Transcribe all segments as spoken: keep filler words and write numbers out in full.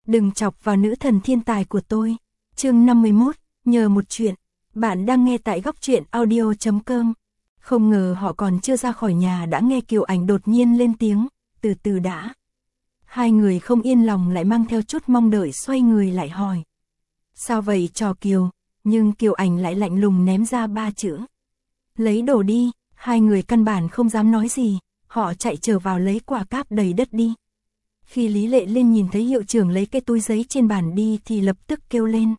đừng chọc vào nữ thần thiên tài của tôi. Chương năm mươi mốt, nhờ một chuyện. Bạn đang nghe tại góc truyện audio chấm com. Không ngờ họ còn chưa ra khỏi nhà đã nghe Kiều Ảnh đột nhiên lên tiếng, từ từ đã. Hai người không yên lòng lại mang theo chút mong đợi xoay người lại hỏi. Sao vậy trò Kiều? Nhưng Kiều Ảnh lại lạnh lùng ném ra ba chữ. Lấy đồ đi. Hai người căn bản không dám nói gì, họ chạy trở vào lấy quả cáp đầy đất đi. Khi Lý Lệ Liên nhìn thấy hiệu trưởng lấy cái túi giấy trên bàn đi thì lập tức kêu lên.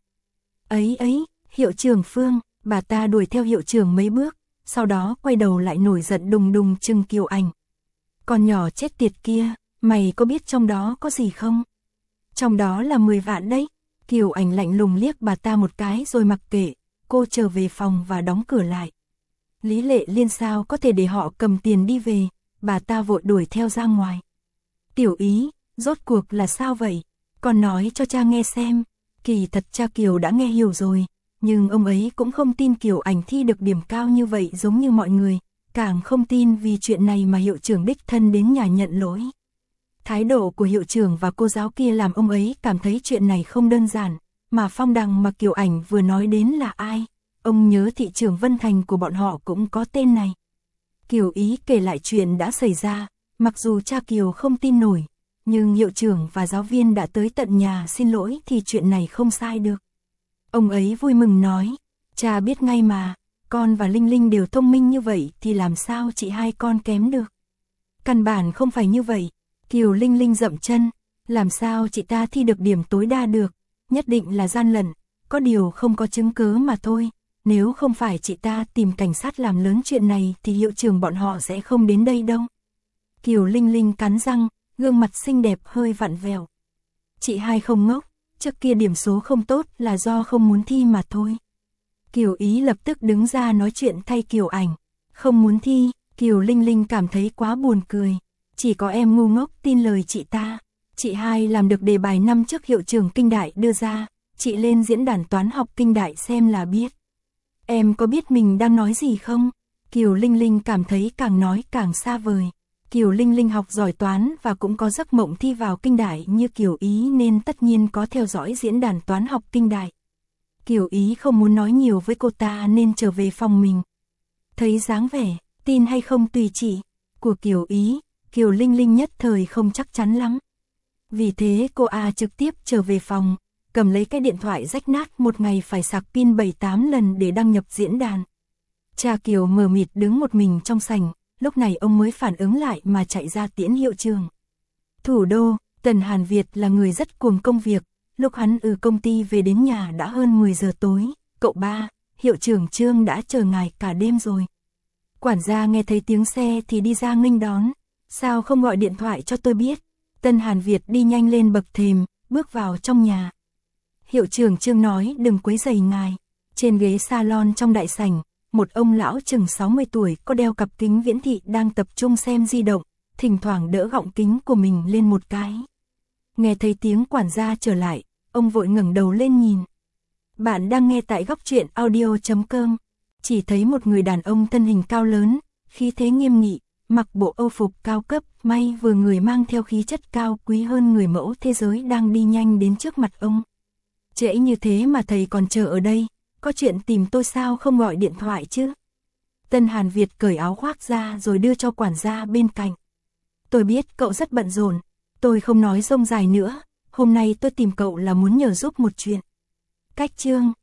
Ấy ấy, hiệu trưởng Phương, bà ta đuổi theo hiệu trưởng mấy bước, sau đó quay đầu lại nổi giận đùng đùng trừng Kiều Ảnh. Con nhỏ chết tiệt kia, mày có biết trong đó có gì không? Trong đó là mười vạn đấy. Kiều Ảnh lạnh lùng liếc bà ta một cái rồi mặc kệ, cô trở về phòng và đóng cửa lại. Lý Lệ Liên sao có thể để họ cầm tiền đi về, bà ta vội đuổi theo ra ngoài. Tiểu Ý, rốt cuộc là sao vậy? Con nói cho cha nghe xem. Kỳ thật cha Kiều đã nghe hiểu rồi, nhưng ông ấy cũng không tin Kiều Ảnh thi được điểm cao như vậy giống như mọi người, càng không tin vì chuyện này mà hiệu trưởng đích thân đến nhà nhận lỗi. Thái độ của hiệu trưởng và cô giáo kia làm ông ấy cảm thấy chuyện này không đơn giản, mà Phong Đằng mà Kiều Ảnh vừa nói đến là ai? Ông nhớ thị trưởng Vân Thành của bọn họ cũng có tên này. Kiều Ý kể lại chuyện đã xảy ra, mặc dù cha Kiều không tin nổi, nhưng hiệu trưởng và giáo viên đã tới tận nhà xin lỗi thì chuyện này không sai được. Ông ấy vui mừng nói, cha biết ngay mà, con và Linh Linh đều thông minh như vậy thì làm sao chị hai con kém được. Căn bản không phải như vậy. Kiều Linh Linh dậm chân, làm sao chị ta thi được điểm tối đa được, nhất định là gian lận, có điều không có chứng cứ mà thôi. Nếu không phải chị ta tìm cảnh sát làm lớn chuyện này thì hiệu trưởng bọn họ sẽ không đến đây đâu. Kiều Linh Linh cắn răng, gương mặt xinh đẹp hơi vặn vẹo. Chị hai không ngốc, trước kia điểm số không tốt là do không muốn thi mà thôi. Kiều Ý lập tức đứng ra nói chuyện thay Kiều Ảnh. Không muốn thi, Kiều Linh Linh cảm thấy quá buồn cười. Chỉ có em ngu ngốc tin lời chị ta. Chị hai làm được đề bài năm trước hiệu trưởng Kinh Đại đưa ra, chị lên diễn đàn toán học Kinh Đại xem là biết. Em có biết mình đang nói gì không? Kiều Linh Linh cảm thấy càng nói càng xa vời. Kiều Linh Linh học giỏi toán và cũng có giấc mộng thi vào Kinh Đại như Kiều Ý nên tất nhiên có theo dõi diễn đàn toán học Kinh Đại. Kiều Ý không muốn nói nhiều với cô ta nên trở về phòng mình. Thấy dáng vẻ, tin hay không tùy chị, của Kiều Ý, Kiều Linh Linh nhất thời không chắc chắn lắm. Vì thế cô A trực tiếp trở về phòng, cầm lấy cái điện thoại rách nát một ngày phải sạc pin bảy tám lần để đăng nhập diễn đàn. Cha Kiều mờ mịt đứng một mình trong sảnh, lúc này ông mới phản ứng lại mà chạy ra tiễn hiệu trưởng. Thủ đô, Tần Hàn Việt là người rất cuồng công việc, lúc hắn từ công ty về đến nhà đã hơn mười giờ tối. Cậu ba, hiệu trưởng Trương đã chờ ngài cả đêm rồi. Quản gia nghe thấy tiếng xe thì đi ra nghênh đón. Sao không gọi điện thoại cho tôi biết? Tần Hàn Việt đi nhanh lên bậc thềm, bước vào trong nhà. Hiệu trưởng Trương nói đừng quấy rầy ngài. Trên ghế salon trong đại sảnh, một ông lão chừng sáu mươi tuổi có đeo cặp kính viễn thị đang tập trung xem di động, thỉnh thoảng đỡ gọng kính của mình lên một cái. Nghe thấy tiếng quản gia trở lại, ông vội ngẩng đầu lên nhìn. Bạn đang nghe tại góc truyện audio chấm com. Chỉ thấy một người đàn ông thân hình cao lớn, khí thế nghiêm nghị, mặc bộ âu phục cao cấp, may vừa người mang theo khí chất cao quý hơn người mẫu thế giới đang đi nhanh đến trước mặt ông. Trễ như thế mà thầy còn chờ ở đây, có chuyện tìm tôi sao không gọi điện thoại chứ? Tân Hàn Việt cởi áo khoác ra rồi đưa cho quản gia bên cạnh. Tôi biết cậu rất bận rộn, tôi không nói rông dài nữa, hôm nay tôi tìm cậu là muốn nhờ giúp một chuyện. Cách Trương,